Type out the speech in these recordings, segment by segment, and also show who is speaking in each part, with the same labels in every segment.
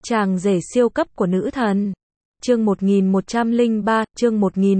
Speaker 1: Chàng rể siêu cấp của nữ thần. Chương 1103, chương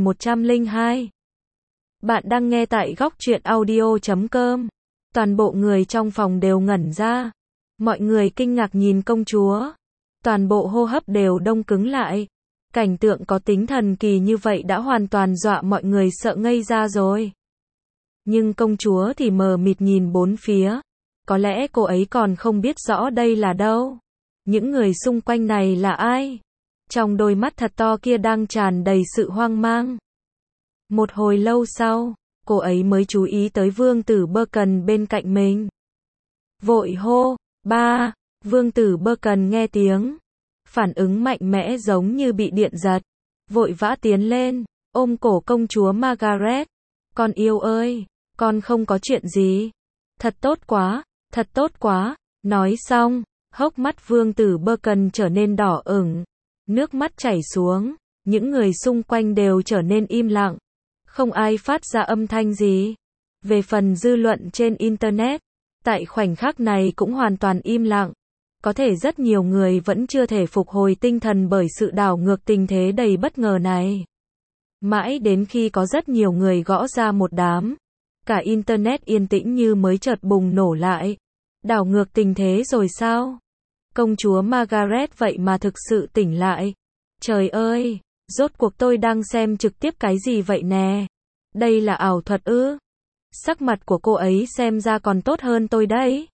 Speaker 1: 1102. Bạn đang nghe tại góc truyện audio.com. Toàn bộ người trong phòng đều ngẩn ra. Mọi người kinh ngạc nhìn công chúa. Toàn bộ hô hấp đều đông cứng lại. Cảnh tượng có tính thần kỳ như vậy đã hoàn toàn dọa mọi người sợ ngây ra rồi. Nhưng công chúa thì mờ mịt nhìn bốn phía. Có lẽ cô ấy còn không biết rõ đây là đâu. Những người xung quanh này là ai? Trong đôi mắt thật to kia đang tràn đầy sự hoang mang. Một hồi lâu sau, cô ấy mới chú ý tới vương tử Birkin bên cạnh mình. Vội hô, ba, vương tử Birkin nghe tiếng. Phản ứng mạnh mẽ giống như bị điện giật. Vội vã tiến lên, ôm cổ công chúa Margaret. Con yêu ơi, con không có chuyện gì. Thật tốt quá, thật tốt quá. Nói xong, hốc mắt vương tử Birkin trở nên đỏ ửng. Nước mắt chảy xuống, những người xung quanh đều trở nên im lặng. Không ai phát ra âm thanh gì. Về phần dư luận trên Internet, tại khoảnh khắc này cũng hoàn toàn im lặng. Có thể rất nhiều người vẫn chưa thể phục hồi tinh thần bởi sự đảo ngược tình thế đầy bất ngờ này. Mãi đến khi có rất nhiều người gõ ra một đám, cả Internet yên tĩnh như mới chợt bùng nổ lại. Đảo ngược tình thế rồi sao? Công chúa Margaret vậy mà thực sự tỉnh lại. Trời ơi, rốt cuộc tôi đang xem trực tiếp cái gì vậy nè? Đây là ảo thuật ư? Sắc mặt của cô ấy xem ra còn tốt hơn tôi đấy.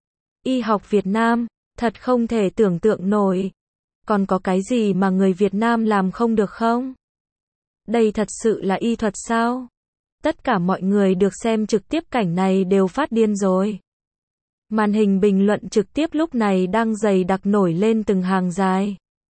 Speaker 1: Y học Việt Nam, thật không thể tưởng tượng nổi. Còn có cái gì mà người Việt Nam làm không được không? Đây thật sự là y thuật sao? Tất cả mọi người được xem trực tiếp cảnh này đều phát điên rồi. Màn hình bình luận trực tiếp lúc này đang dày đặc nổi lên từng hàng dài.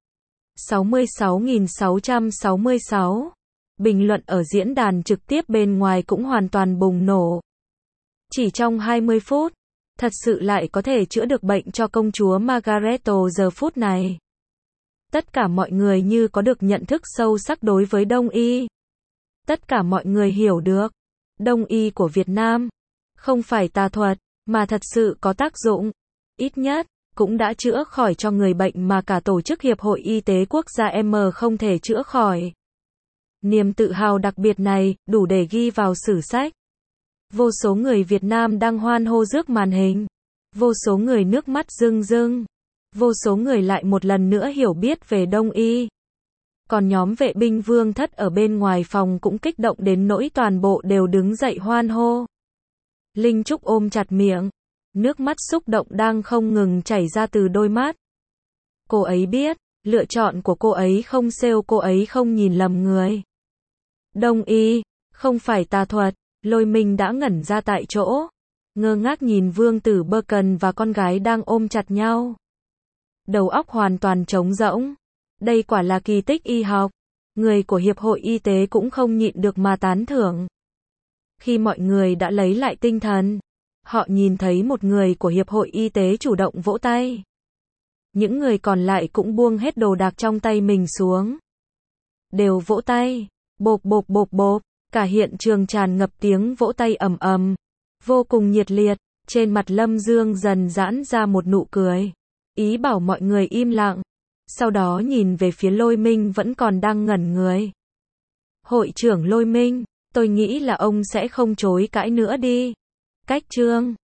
Speaker 1: 66.666. Bình luận ở diễn đàn trực tiếp bên ngoài cũng hoàn toàn bùng nổ. Chỉ trong 20 phút, thật sự lại có thể chữa được bệnh cho công chúa Margaret giờ phút này. Tất cả mọi người như có được nhận thức sâu sắc đối với Đông y. Tất cả mọi người hiểu được, Đông y của Việt Nam không phải tà thuật, mà thật sự có tác dụng. Ít nhất, cũng đã chữa khỏi cho người bệnh mà cả Tổ chức Hiệp hội Y tế Quốc gia không thể chữa khỏi. Niềm tự hào đặc biệt này, đủ để ghi vào sử sách. Vô số người Việt Nam đang hoan hô rước màn hình. Vô số người nước mắt rưng rưng. Vô số người lại một lần nữa hiểu biết về Đông y. Còn nhóm vệ binh vương thất ở bên ngoài phòng cũng kích động đến nỗi toàn bộ đều đứng dậy hoan hô. Linh Trúc ôm chặt miệng. Nước mắt xúc động đang không ngừng chảy ra từ đôi mắt. Cô ấy biết, lựa chọn của cô ấy không sale, cô ấy không nhìn lầm người. Đông y, không phải tà thuật. Lôi Minh đã ngẩn ra tại chỗ. Ngơ ngác nhìn vương tử Birkin và con gái đang ôm chặt nhau. Đầu óc hoàn toàn trống rỗng. Đây quả là kỳ tích y học. Người của Hiệp hội Y tế cũng không nhịn được mà tán thưởng. Khi mọi người đã lấy lại tinh thần, họ nhìn thấy một người của Hiệp hội Y tế chủ động vỗ tay. Những người còn lại cũng buông hết đồ đạc trong tay mình xuống. Đều vỗ tay. Bộp bộp bộp bộp. Cả hiện trường tràn ngập tiếng vỗ tay ầm ầm. Vô cùng nhiệt liệt. Trên mặt Lâm Dương dần giãn ra một nụ cười. Ý bảo mọi người im lặng. Sau đó nhìn về phía Lôi Minh vẫn còn đang ngẩn người. Hội trưởng Lôi Minh, tôi nghĩ là ông sẽ không chối cãi nữa đi. Cách chương